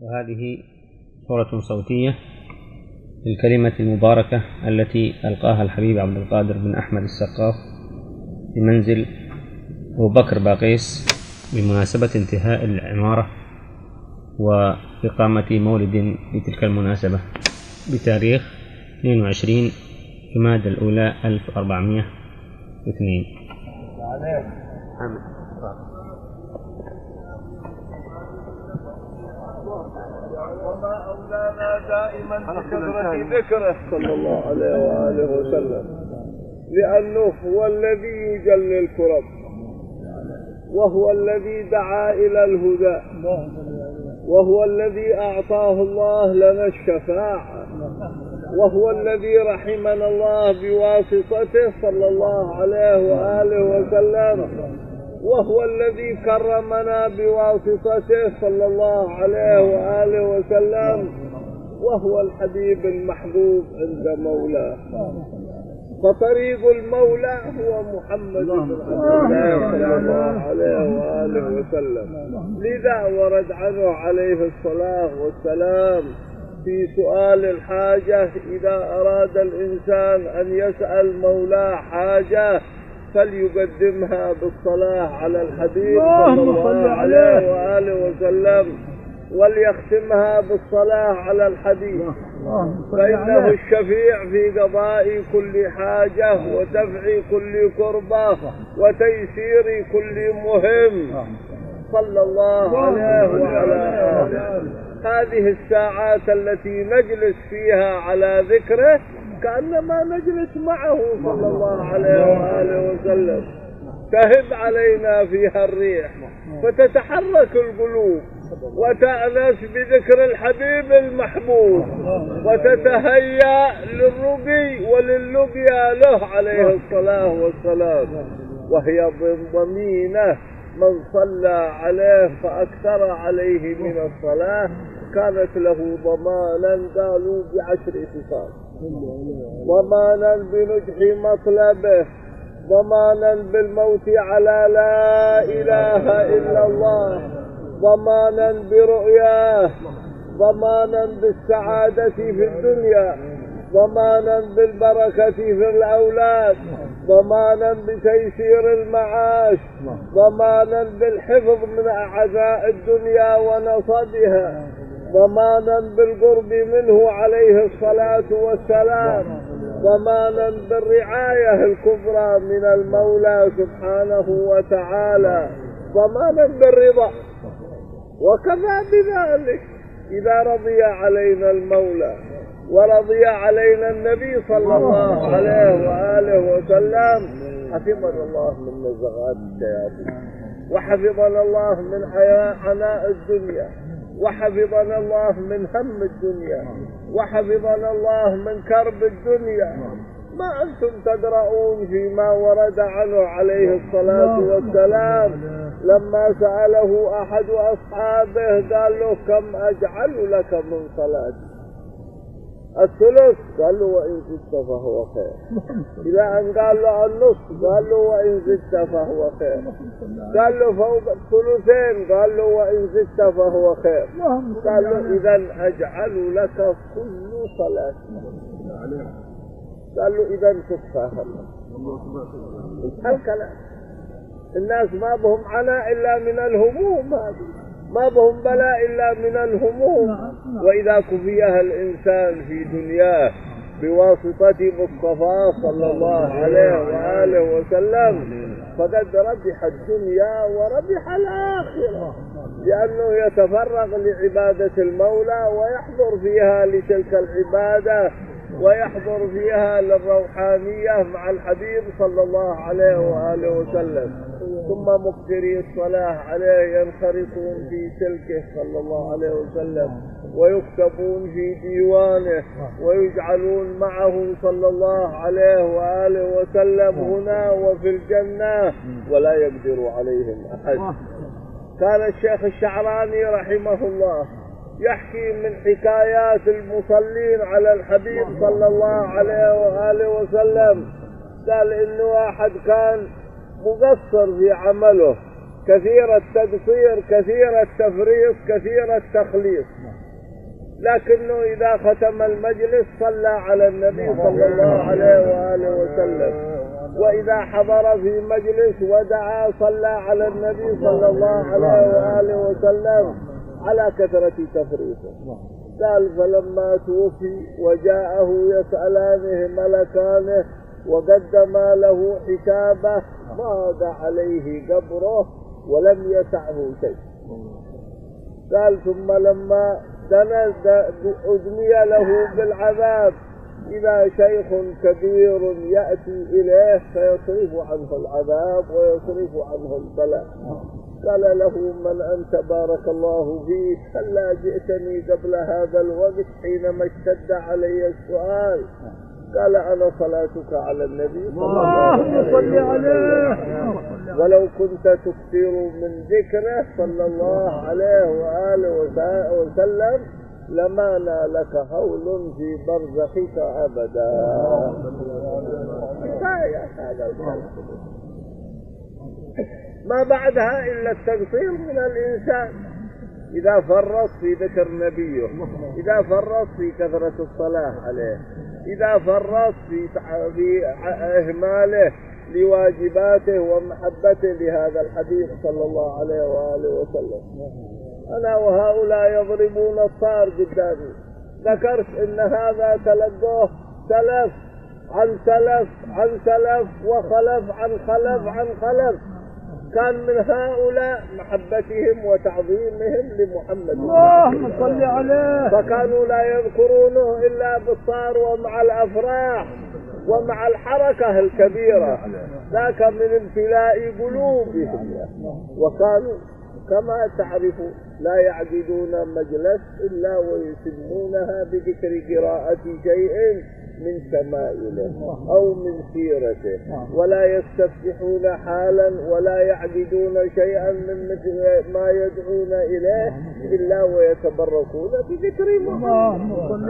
وهذه صورة صوتية للكلمة المباركة التي ألقاها الحبيب عبد القادر بن أحمد السقاف في منزل أبو بكر باقيس بمناسبة انتهاء العمارة وإقامة مولد بتلك المناسبة بتاريخ 22 جمادى الأولى 1402. وما أولانا دائما بكثرة ذكره صلى الله عليه وآله وسلم، لأنه هو الذي يجلي الكرب، وهو الذي دعا إلى الهدى، وهو الذي أعطاه الله لنا الشفاعة، وهو الذي رحمنا الله بواسطته صلى الله عليه وآله وسلم، وهو الذي كرمنا بواسطته صلى الله عليه وآله وسلم، وهو الحبيب المحبوب عند مولاه. فطريق المولى هو محمد بن عبد الله صلى الله عليه وآله وسلم. لذا ورد عنه عليه الصلاة والسلام في سؤال الحاجة: إذا أراد الإنسان أن يسأل مولاه حاجة فليقدمها بالصلاة على الحبيب صلى الله عليه وآله وسلم، وليختمها بالصلاة على الحبيب، فإنه الشفيع في قضاء كل حاجة ودفع كل كربة وتيسير كل مهم صلى الله عليه وعلى آله. هذه الساعات التي نجلس فيها على ذكره كأنما نجلس معه صلى الله عليه وآله وسلم، تهب علينا فيها الريح فتتحرك القلوب وتأنس بذكر الحبيب المحبوب وتتهيأ للرقي ولللقيا له عليه الصلاة والسلام. وهي ضمينة من صلى عليه فأكثر عليه من الصلاة كانت له ضمانا، قالوا ب10 خصال: ضمانا بنجح مطلبه، ضمانا بالموت على لا إله إلا الله، ضمانا برؤياه، ضمانا بالسعادة في الدنيا، ضمانا بالبركة في الأولاد، ضمانا بتيسير المعاش، ضمانا بالحفظ من أعداء الدنيا ونصبها، ضمانا بالقرب منه عليه الصلاة والسلام، ضمانا بالرعاية الكبرى من المولى سبحانه وتعالى، ضمانا بالرضا. وكفى بذلك إذا رضي علينا المولى ورضي علينا النبي صلى الله عليه وآله وسلم حفظنا الله من نزغات الشياطين، وحفظنا الله من عناء الدنيا، وحفظنا الله من هم الدنيا، وحفظنا الله من كرب الدنيا. ما أنتم تدرؤون فيما ورد عنه عليه الصلاة والسلام لما سأله أحد أصحابه قال له: كم أجعل لك من صلاتي؟ الثلث؟ قال له: وإن زدت فهو خير. إذا أن قال له النصف قال له: وإن زدت فهو خير. قال له: فوق الثلثين؟ قال له: وإن زدت فهو خير. قال له: إذا أجعل لك كل صلاتي. قال له: إذا تكفى هالكلام. الناس ما بهم عناء إلا من الهموم، ما بهم بلاء إلا من الهموم. وإذا كفيها الإنسان في دنياه بواسطة مصطفى صلى الله عليه وآله وسلم فقد ربح الدنيا وربح الآخرة، لأنه يتفرغ لعبادة المولى ويحضر فيها لتلك العبادة ويحضر فيها للروحانية مع الحبيب صلى الله عليه وآله وسلم. ثم مقتري الصلاة عليه ينخرطون في سلكه صلى الله عليه وسلم ويكتبون في ديوانه ويجعلون معه صلى الله عليه وآله وسلم هنا وفي الجنة ولا يقدر عليهم أحد. كان الشيخ الشعراني رحمه الله يحكي من حكايات المصلين على الحبيب صلى الله عليه وآله وسلم، قال إنه واحد كان مقصر في عمله، كثير التقصير، كثير التفريط، كثير التخليص، لكنه إذا ختم المجلس صلى على النبي صلى الله عليه وآله وسلم، وإذا حضر في مجلس ودعا صلى على النبي صلى الله عليه وآله وسلم على كثرة تفريطه. قال فلما توفي وجاءه يسألانه ملكانه وقدما له حسابه ضاق عليه قبره ولم يسعه شيء. قال ثم لما أدمي له بالعذاب إذا شيخ كبير يأتي إليه فيصرف عنه العذاب ويصرف عنه البلاء. قال له من أنت بارك الله فيك؟ هلا جئتني قبل هذا الوقت حينما اشتد علي السؤال؟ قال أنا صلاتك على النبي صلى الله عليه وسلم، ولو كنت تكثر من ذكره صلى الله عليه وآله وسلم لما نالك هول في برزخك أبدا. هذا الكلام ما بعدها إلا التقصير من الإنسان إذا فرط في ذكر نبيه، إذا فرط في كثرة الصلاة عليه، إذا فرط في إهماله لواجباته ومحبته لهذا الحبيب صلى الله عليه وآله وسلم. أنا وهؤلاء يضربون الصار قدامي. ذكرت إن هذا تلقوه سلف عن سلف عن سلف وخلف عن خلف عن خلف، كان من هؤلاء محبتهم وتعظيمهم لمحمد اللهم صل عليه، فكانوا لا يذكرونه إلا بالصار ومع الأفراح ومع الحركة الكبيرة، ذاك من امتلاء قلوبهم. وكانوا كما تعرفوا لا يعقدون مجلس إلا ويسمونها بذكر قراءة شيء من شمائله أو من سيرته، ولا يستفتحون حالا ولا يعقدون شيئا من ما يدعون إليه إلا ويتبركون بذكر محمد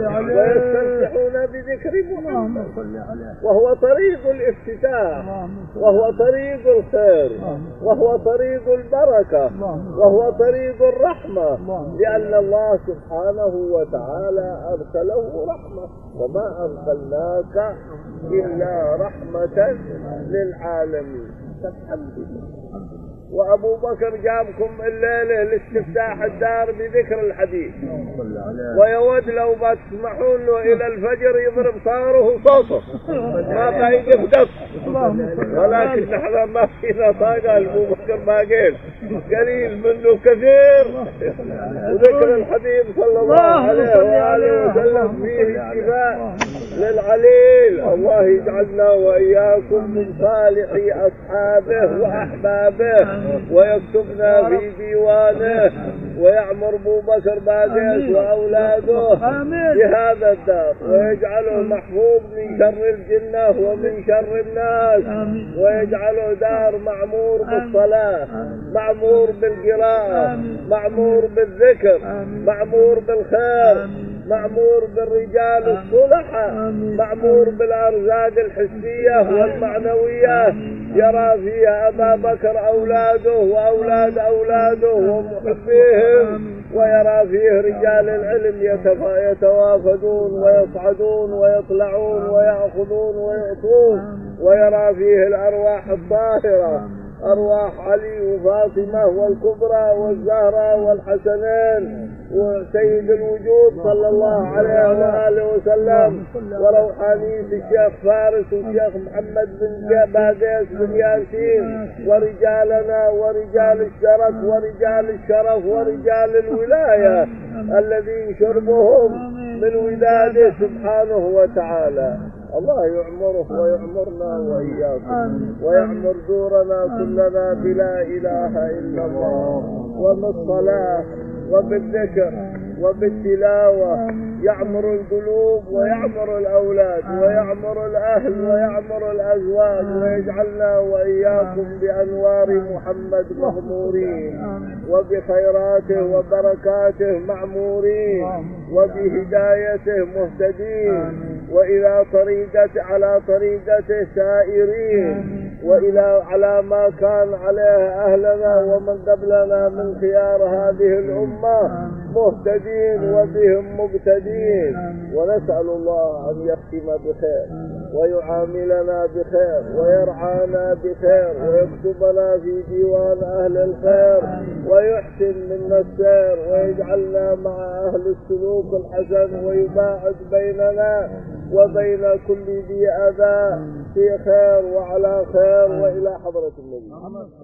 ويستفتحون بذكر محمد، وهو طريق الافتتاح وهو طريق الخير وهو طريق البركة وهو طريق الرحمة، لأن الله سبحانه وتعالى أرسله رحمة، وما أرسلناك إلا رحمة للعالمين. الحمد لله. وأبو بكر جابكم الليلة لاستفتاح الدار بذكر الحديث، ويود لو ما تسمحون له إلى الفجر يضرب صاره صوته ما بيقف دق، ولكن نحن ما فينا طاقة. أبو بكر ما قليل منه كثير، وذكر الحبيب صلى الله عليه وآله وسلم فيه اتفاق للعليل. الله يجعلنا وإياكم من صالح أصحابه وأحبابه ويكتبنا في ديوانه، ويعمر أبو بكر باقيس وأولاده بهذا الدار، ويجعله محفوظ من شر الجنة ومن شر الناس، ويجعله دار معمور بالصلاة، معمور بالقراءة، معمور بالذكر، معمور بالخير، معمور بالرجال الصلحة، معمور بالأرزاق الحسية والمعنوية، يرى فيها أبا بكر أولاده وأولاد أولاده ومحبيهم، ويرى فيه رجال العلم يتوافدون ويصعدون ويطلعون ويأخذون ويعطون، ويرى فيه الأرواح الطاهرة، أرواح علي وفاطمة والكبرى والزهرة والحسنين وسيد الوجود صلى الله عليه وآله وسلم، وروحانية الشيخ فارس والشيخ محمد بن باقيس بن ياسين، ورجالنا ورجال الشرف ورجال الشرف ورجال الولاية الذين شربهم من وداده سبحانه وتعالى. الله يعمره ويعمرنا وإياكم، ويعمر دورنا كلنا بلا إله إلا الله، وبالصلاة وبالذكر وبالتلاوة يعمر القلوب ويعمر الأولاد ويعمر الأهل ويعمر الأزواج، ويجعلنا وإياكم بأنوار محمد مغمورين، وبخيراته وبركاته معمورين، وبهدايته مهتدين، وإلى على طريقته سائرين، وإلى على ما كان عليه أهلنا ومن قبلنا من خيار هذه الأمة مهتدين وبهم مقتدين، ونسأل الله أن يختم بخير ويعاملنا بخير ويرعانا بخير ويكتبنا في ديوان أهل الخير ويحسن منا السير ويجعلنا مع أهل السلوك الحسن ويباعد بيننا وبين كل ذي أذى في خير وعلى خير وإلى حضرة النبي.